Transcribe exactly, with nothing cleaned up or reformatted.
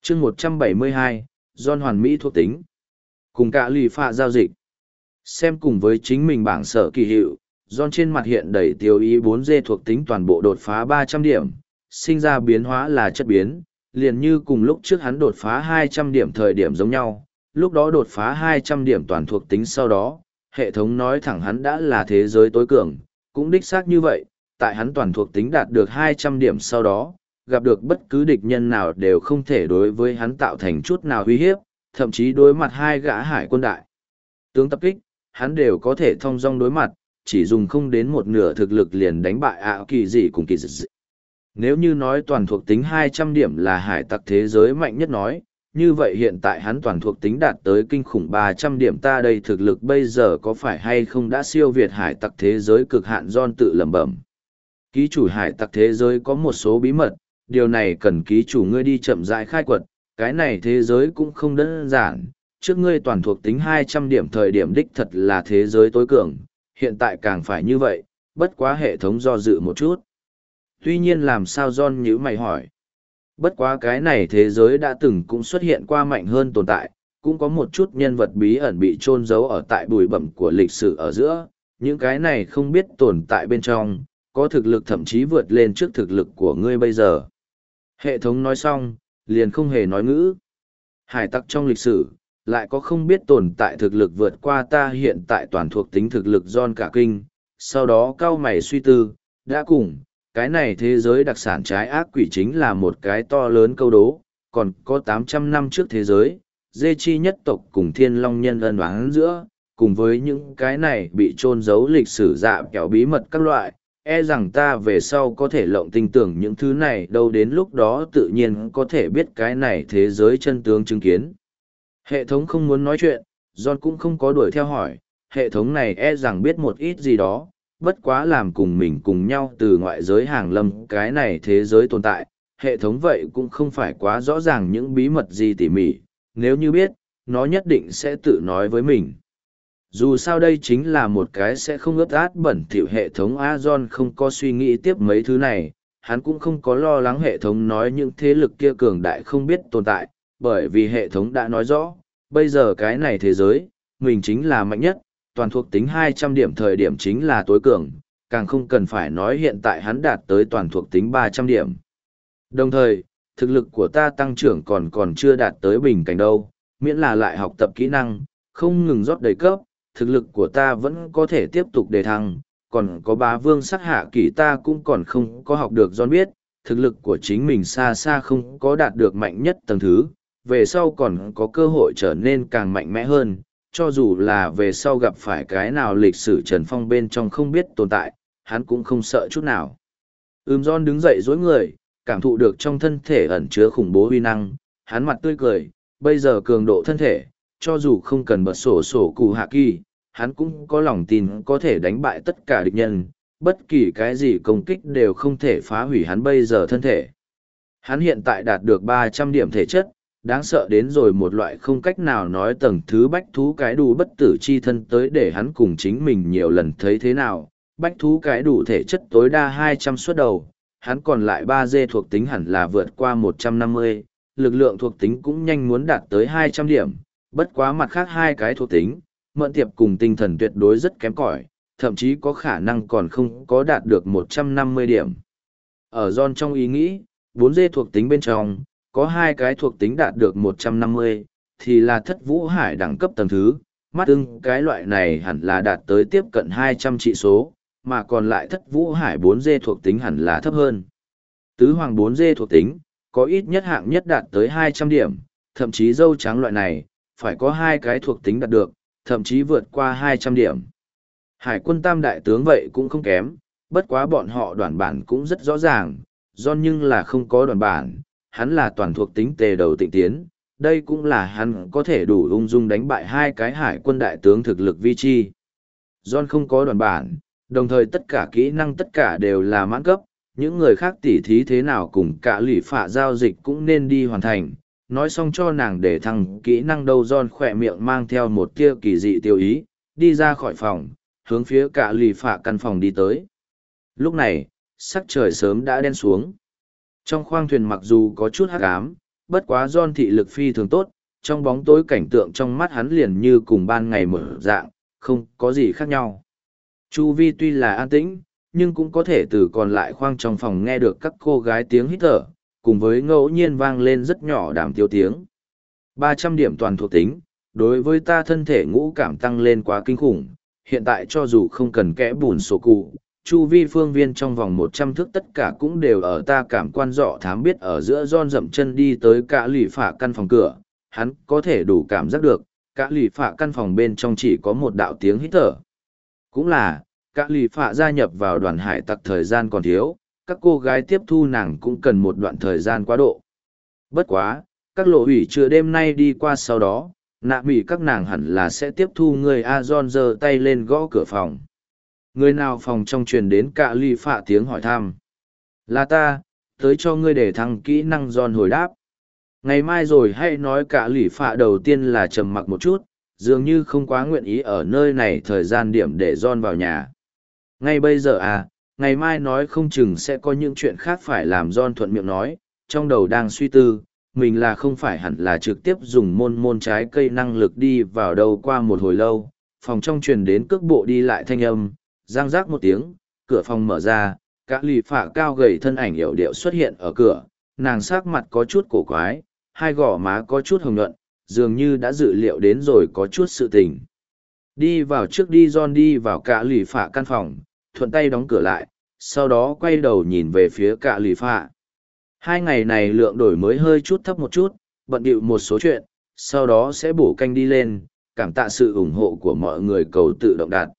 chương một trăm bảy mươi hai, John hoàn mỹ thuộc tính. Cùng cả lì phạ giao dịch. Xem cùng với chính mình bảng sở kỳ hiệu, John trên mặt hiện đầy tiêu ý bốn D thuộc tính toàn bộ đột phá ba trăm điểm, sinh ra biến hóa là chất biến, liền như cùng lúc trước hắn đột phá hai trăm điểm thời điểm giống nhau, lúc đó đột phá hai trăm điểm toàn thuộc tính sau đó, hệ thống nói thẳng hắn đã là thế giới tối cường, cũng đích xác như vậy, tại hắn toàn thuộc tính đạt được hai trăm điểm sau đó, gặp được bất cứ địch nhân nào đều không thể đối với hắn tạo thành chút nào uy hiếp, thậm chí đối mặt hai gã hải quân đại tướng tập kích, hắn đều có thể thông dong đối mặt, chỉ dùng không đến một nửa thực lực liền đánh bại ạ kỳ dị cùng kỳ dị. Nếu như nói toàn thuộc tính hai trăm điểm là hải tặc thế giới mạnh nhất nói, như vậy hiện tại hắn toàn thuộc tính đạt tới kinh khủng ba trăm điểm, ta đây thực lực bây giờ có phải hay không đã siêu việt hải tặc thế giới cực hạn. John tự lẩm bẩm. Ký chủ hải tặc thế giới có một số bí mật, điều này cần ký chủ ngươi đi chậm rãi khai quật, cái này thế giới cũng không đơn giản, trước ngươi toàn thuộc tính hai trăm điểm thời điểm đích thật là thế giới tối cường, hiện tại càng phải như vậy, bất quá hệ thống do dự một chút. Tuy nhiên làm sao John nhíu mày hỏi. Bất quá cái này thế giới đã từng cũng xuất hiện qua mạnh hơn tồn tại, cũng có một chút nhân vật bí ẩn bị chôn giấu ở tại bụi bẩm của lịch sử ở giữa, những cái này không biết tồn tại bên trong, có thực lực thậm chí vượt lên trước thực lực của ngươi bây giờ. Hệ thống nói xong, liền không hề nói ngữ. Hải tặc trong lịch sử, lại có không biết tồn tại thực lực vượt qua ta hiện tại toàn thuộc tính thực lực John cả kinh, sau đó cao mày suy tư, đã cùng, cái này thế giới đặc sản trái ác quỷ chính là một cái to lớn câu đố, còn có tám trăm năm trước thế giới, dê chi nhất tộc cùng thiên long nhân ân oán giữa, cùng với những cái này bị chôn giấu lịch sử dạ kẹo bí mật các loại, e rằng ta về sau có thể lộng tin tưởng những thứ này đâu, đến lúc đó tự nhiên có thể biết cái này thế giới chân tướng chứng kiến. Hệ thống không muốn nói chuyện, John cũng không có đuổi theo hỏi, hệ thống này e rằng biết một ít gì đó, bất quá làm cùng mình cùng nhau từ ngoại giới hàng lâm cái này thế giới tồn tại, hệ thống vậy cũng không phải quá rõ ràng những bí mật gì tỉ mỉ, nếu như biết, nó nhất định sẽ tự nói với mình. Dù sao đây chính là một cái sẽ không ướt át bẩn thỉu hệ thống. A John không có suy nghĩ tiếp mấy thứ này, hắn cũng không có lo lắng hệ thống nói những thế lực kia cường đại không biết tồn tại, bởi vì hệ thống đã nói rõ, bây giờ cái này thế giới, mình chính là mạnh nhất, toàn thuộc tính hai trăm điểm thời điểm chính là tối cường, càng không cần phải nói hiện tại hắn đạt tới toàn thuộc tính ba trăm điểm. Đồng thời, thực lực của ta tăng trưởng còn còn chưa đạt tới bình cảnh đâu, miễn là lại học tập kỹ năng, không ngừng rót đầy cấp, thực lực của ta vẫn có thể tiếp tục đề thăng, còn có bá vương sắc hạ kỷ ta cũng còn không có học được. John biết, thực lực của chính mình xa xa không có đạt được mạnh nhất tầng thứ, về sau còn có cơ hội trở nên càng mạnh mẽ hơn, cho dù là về sau gặp phải cái nào lịch sử trần phong bên trong không biết tồn tại, hắn cũng không sợ chút nào. Ừm John đứng dậy dối người, cảm thụ được trong thân thể ẩn chứa khủng bố uy năng, hắn mặt tươi cười, bây giờ cường độ thân thể, cho dù không cần bật sổ sổ cụ hạ kỳ, hắn cũng có lòng tin có thể đánh bại tất cả địch nhân, bất kỳ cái gì công kích đều không thể phá hủy hắn bây giờ thân thể. Hắn hiện tại đạt được ba trăm điểm thể chất, đáng sợ đến rồi một loại không cách nào nói tầng thứ bách thú cái đủ bất tử chi thân tới để hắn cùng chính mình nhiều lần thấy thế nào. Bách thú cái đủ thể chất tối đa hai trăm suất đầu, hắn còn lại ba D thuộc tính hẳn là vượt qua một trăm năm mươi, lực lượng thuộc tính cũng nhanh muốn đạt tới hai trăm điểm, bất quá mặt khác hai cái thuộc tính, mẫn tiệp cùng tinh thần tuyệt đối rất kém cỏi, thậm chí có khả năng còn không có đạt được một trăm năm mươi điểm. Ở John trong ý nghĩ, bốn D thuộc tính bên trong, có hai cái thuộc tính đạt được một trăm năm mươi, thì là thất vũ hải đẳng cấp tầng thứ, mắt ưng cái loại này hẳn là đạt tới tiếp cận hai trăm trị số, mà còn lại thất vũ hải bốn D thuộc tính hẳn là thấp hơn. Tứ hoàng bốn D thuộc tính, có ít nhất hạng nhất đạt tới hai trăm điểm, thậm chí dâu trắng loại này, phải có hai cái thuộc tính đạt được, thậm chí vượt qua hai trăm điểm. Hải quân tam đại tướng vậy cũng không kém, bất quá bọn họ đoàn bản cũng rất rõ ràng, John nhưng là không có đoàn bản, hắn là toàn thuộc tính tề đầu tịnh tiến, đây cũng là hắn có thể đủ ung dung đánh bại hai cái hải quân đại tướng thực lực vi chi. John không có đoàn bản, đồng thời tất cả kỹ năng tất cả đều là mãn cấp, những người khác tỉ thí thế nào cùng cả lỷ phạ giao dịch cũng nên đi hoàn thành. Nói xong cho nàng để thằng kỹ năng đâu, John khỏe miệng mang theo một tia kỳ dị tiêu ý, đi ra khỏi phòng, hướng phía cả lì phạ căn phòng đi tới. Lúc này, sắc trời sớm đã đen xuống. Trong khoang thuyền mặc dù có chút hắc ám, bất quá John thị lực phi thường tốt, trong bóng tối cảnh tượng trong mắt hắn liền như cùng ban ngày mở dạng, không có gì khác nhau. Chu vi tuy là an tĩnh, nhưng cũng có thể từ còn lại khoang trong phòng nghe được các cô gái tiếng hít thở, cùng với ngẫu nhiên vang lên rất nhỏ đàm tiêu tiếng. ba trăm điểm toàn thuộc tính, đối với ta thân thể ngũ cảm tăng lên quá kinh khủng, hiện tại cho dù không cần kẽ bùn sổ cụ, chu vi phương viên trong vòng một trăm thước tất cả cũng đều ở ta cảm quan dọ thám biết ở giữa John dậm chân đi tới cả lì phả căn phòng cửa, hắn có thể đủ cảm giác được, cả lì phả căn phòng bên trong chỉ có một đạo tiếng hít thở. Cũng là, cả lì phả gia nhập vào đoàn hải tặc thời gian còn thiếu, các cô gái tiếp thu nàng cũng cần một đoạn thời gian quá độ. Bất quá, các lộ ủy trưa đêm nay đi qua sau đó, nạ mỉ các nàng hẳn là sẽ tiếp thu người A John giơ tay lên gõ cửa phòng. Người nào phòng trong truyền đến cả lì phả tiếng hỏi thăm. Là ta, tới cho ngươi để thăng kỹ năng John hồi đáp. Ngày mai rồi hãy nói cả lì phả đầu tiên là trầm mặc một chút, dường như không quá nguyện ý ở nơi này thời gian điểm để John vào nhà. Ngay bây giờ à, ngày mai nói không chừng sẽ có những chuyện khác phải làm John thuận miệng nói, trong đầu đang suy tư, mình là không phải hẳn là trực tiếp dùng môn môn trái cây năng lực đi vào đâu. Qua một hồi lâu, phòng trong truyền đến cước bộ đi lại thanh âm, giang rác một tiếng, cửa phòng mở ra, cả lì phả cao gầy thân ảnh hiểu điệu xuất hiện ở cửa, nàng sắc mặt có chút cổ quái, hai gò má có chút hồng nhuận, dường như đã dự liệu đến rồi có chút sự tình. Đi vào trước đi John đi vào cả lì phả căn phòng, thuận tay đóng cửa lại, sau đó quay đầu nhìn về phía cả lì phả. Hai ngày này lượng đổi mới hơi chút thấp một chút, bận bịu một số chuyện, sau đó sẽ bổ canh đi lên, cảm tạ sự ủng hộ của mọi người cầu tự động đạt.